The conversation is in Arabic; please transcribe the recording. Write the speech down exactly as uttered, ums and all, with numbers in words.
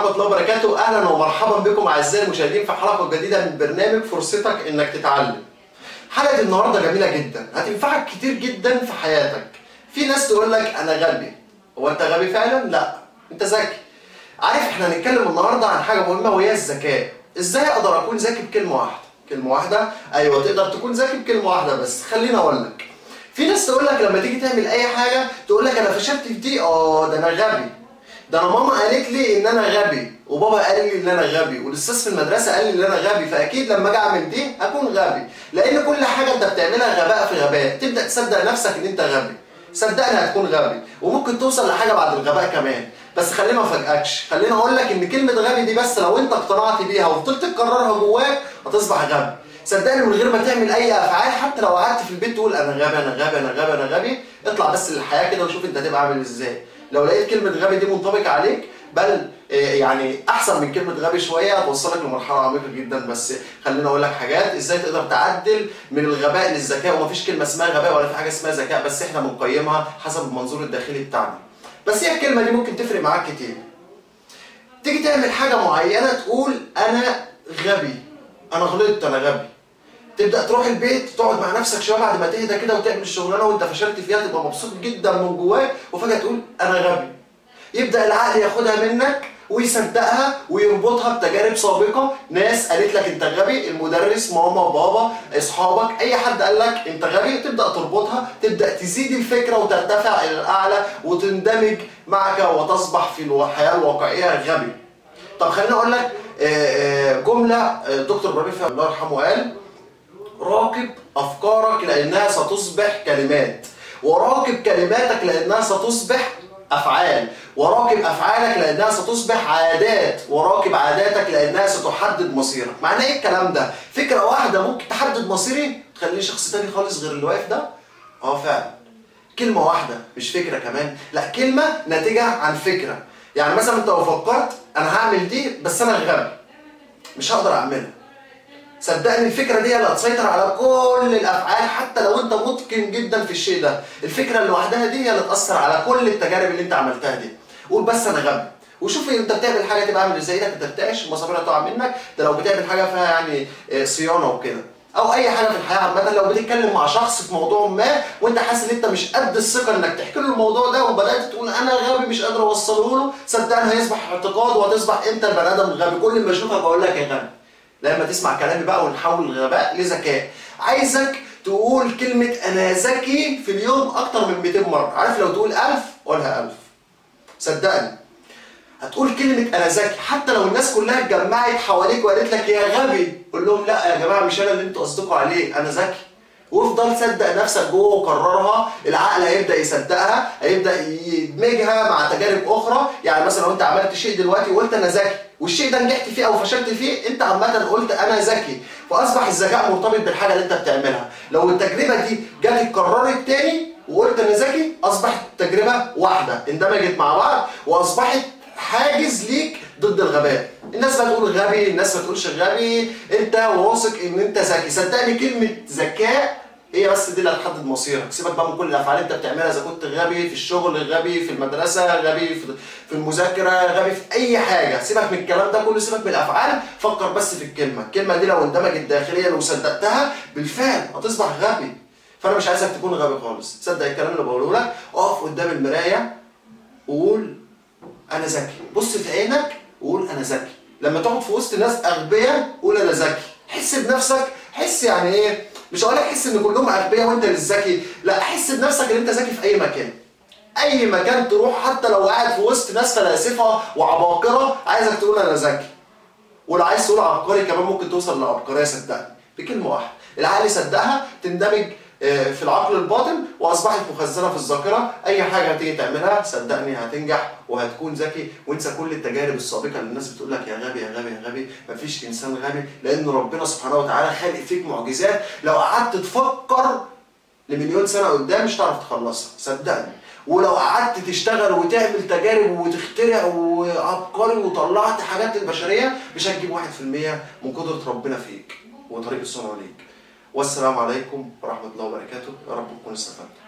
ورحمة الله وبركاته. أهلا ومرحبا بكم أعزائي المشاهدين في حلقة جديدة من برنامج فرصتك إنك تتعلم. حلقة النهاردة جميلة جدا، هتنفعك كتير جدا في حياتك. في ناس تقول لك أنا غبي. هو أنت غبي فعلا؟ لا، أنت ذكي. عارف إحنا هنتكلم النهاردة عن حاجة مهمة وهي الذكاء. إزاي أقدر أكون ذكي بكلمة واحدة؟ كلمة واحدة؟ أيوه تقدر تكون ذكي بكلمة واحدة، بس خليني أقول لك. في ناس تقول لك لما تيجي تعمل أي حاجة تقول لك أنا فشلت في دي، آه ده أنا غبي. ده انا ماما قالت لي ان انا غبي، وبابا قال لي ان انا غبي، والاستاذ في المدرسه قال لي ان انا غبي، فاكيد لما اجي اعمل دي اكون غبي. لان كل حاجه انت بتعملها غباء في غباء، تبدا تصدق نفسك ان انت غبي. صدقني هتكون غبي، وممكن توصل لحاجه بعد الغباء كمان. بس خليني ما افاجئكش، خليني اقول لك ان كلمه غبي دي بس لو انت اقتنعت بيها وفضلت تكررها جواك هتصبح غبي. صدقني من غير ما تعمل اي افعال، حتى لو قعدت في البيت تقول انا غبي انا غبي انا غبي انا غبي، اطلع بس للحياه كده وشوف انت هتبقى عامل ازاي. لو لقيت كلمه غبي دي منطبقه عليك، بل يعني احسن من كلمه غبي شويه، هتوصلك لمرحله عميقه جدا. بس خليني اقول لك حاجات ازاي تقدر تعدل من الغباء للذكاء. ومفيش كلمه اسمها غباء ولا في حاجه اسمها ذكاء، بس احنا بنقيمها حسب المنظور الداخلي بتاعنا. بس هي الكلمه دي ممكن تفرق معاك كتير. تيجي تعمل حاجه معينه تقول انا غبي، انا غلطت انا غبي. تبدا تروح البيت تقعد مع نفسك شويه بعد ما تهدى كده وتعمل الشغلانه وانت فشلت فيها، تبقى مبسوط جدا من جواك، وفجاه تقول انا غبي. يبدا العقل ياخدها منك ويصدقها ويربطها بتجارب سابقه. ناس قالت لك انت غبي، المدرس، ماما، بابا، اصحابك، اي حد قال لك انت غبي، تبدا تربطها، تبدا تزيد الفكره وترتفع الى الاعلى وتندمج معك وتصبح في الحياه الواقعيه غبي. طب خليني اقول لك جمله دكتور ابراهيم الله يرحمه قال: راقب افكارك لانها ستصبح كلمات، وراقب كلماتك لانها ستصبح افعال، وراقب افعالك لانها ستصبح عادات، وراقب عاداتك لانها ستحدد مصيرك. معناه ايه الكلام ده؟ فكره واحده ممكن تحدد مصيري، تخليني شخص تاني خالص غير اللي واقف ده؟ اه فعلا. كلمه واحده، مش فكره كمان، لا كلمه ناتجه عن فكره. يعني مثلا انت لو فكرت انا هعمل دي بس انا غبي مش هقدر اعملها، صدقني الفكره دي اللي هتسيطر على كل الافعال. حتى لو انت متقن جدا في الشيء ده، الفكره لوحدها دي هي اللي تاثر على كل التجارب اللي انت عملتها دي. قول بس انا غبي، وشوف انت بتعمل حاجه تبقى عامل ازاي، ايدك ترتعش، المسامير تقع منك. ده لو بتعمل حاجه فيها يعني صيانه وكده، او اي حاجه في الحياه عامه. لو بتتكلم مع شخص في موضوع ما وانت حاسس ان انت مش قد الثقه انك تحكي له الموضوع ده، وبدات تقول انا غبي مش قادر اوصله له، صدقني هيصبح اعتقاد وهتصبح انت البني ادم الغبي. كل ما اشوفك اقول لك يا غبي. لما تسمع كلامي بقى ونحول الغباء لذكاء، عايزك تقول كلمة أنا ذكي في اليوم أكتر من مئتين مرة. عارف لو تقول ألف قولها ألف، صدقني هتقول كلمة أنا ذكي. حتى لو الناس كلها اتجمعت حواليك وقالت لك يا غبي، قول لهم لا يا جماعة مش أنا اللي أنتوا قصدكوا عليه، أنا ذكي. وافضل صدق نفسك جوه وكررها. العقل هيبدا يصدقها، هيبدا يدمجها مع تجارب اخرى. يعني مثلا لو انت عملت شيء دلوقتي وقلت انا ذكي، والشيء ده نجحت فيه او فشلت فيه، انت عامه قلت انا ذكي، فاصبح الذكاء مرتبط بالحاجه اللي انت بتعملها. لو التجربه دي جت اتكررت تاني وقلت انا ذكي، اصبحت تجربه واحده اندمجت مع بعض واصبحت حاجز ليك ضد الغباء. الناس بتقول غبي، الناس ما تقولش غبي، انت واثق ان انت ذكي. صدقني كلمه ذكاء هي بس دي اللي هتحدد مصيرك. سيبك بقى من كل الافعال اللي انت بتعملها، اذا كنت غبي في الشغل، غبي في المدرسه، غبي في المذاكره، غبي في اي حاجه. سيبك من الكلام ده كله، سيبك من الافعال، فكر بس في الكلمه. الكلمه دي لو اندمجت داخليا وصدقتها بالفعل هتصبح غبي. فانا مش عايزك تكون غبي خالص. صدق الكلام اللي بقوله لك، اقف قدام المرايه وقول انا ذكي. بص في عينك وقول انا ذكي. لما تقعد في وسط ناس اغبياء قول انا ذكي. حس بنفسك، حس يعني ايه، مش هقول لك حس ان كلهم اغبياء وانت اللي ذكي، لا حس بنفسك ان انت ذكي في اي مكان. اي مكان تروح، حتى لو قاعد في وسط ناس فلاسفه وعباقره، عايزك تقول انا ذكي. ولو عايز تقول عبقري كمان ممكن توصل لعبقريه، صدقني بكلمه واحده. العقل يصدقها، تندمج في العقل الباطن واصبحت مخزنه في الذاكره. اي حاجه هتيجي تعملها صدقني هتنجح وهتكون ذكي. وانسى كل التجارب السابقه اللي الناس بتقول لك يا غبي يا غبي يا غبي. مفيش انسان غبي، لان ربنا سبحانه وتعالى خالق فيك معجزات لو قعدت تفكر لمليون سنه قدام مش هتعرف تخلصها، صدقني. ولو قعدت تشتغل وتعمل تجارب وتخترع وعبقري وطلعت حاجات البشريه، مش هتجيب واحد في المية من قدره ربنا فيك وطريق الصنع ليك. والسلام عليكم ورحمة الله وبركاته. يا رب تكونوا استفدتوا.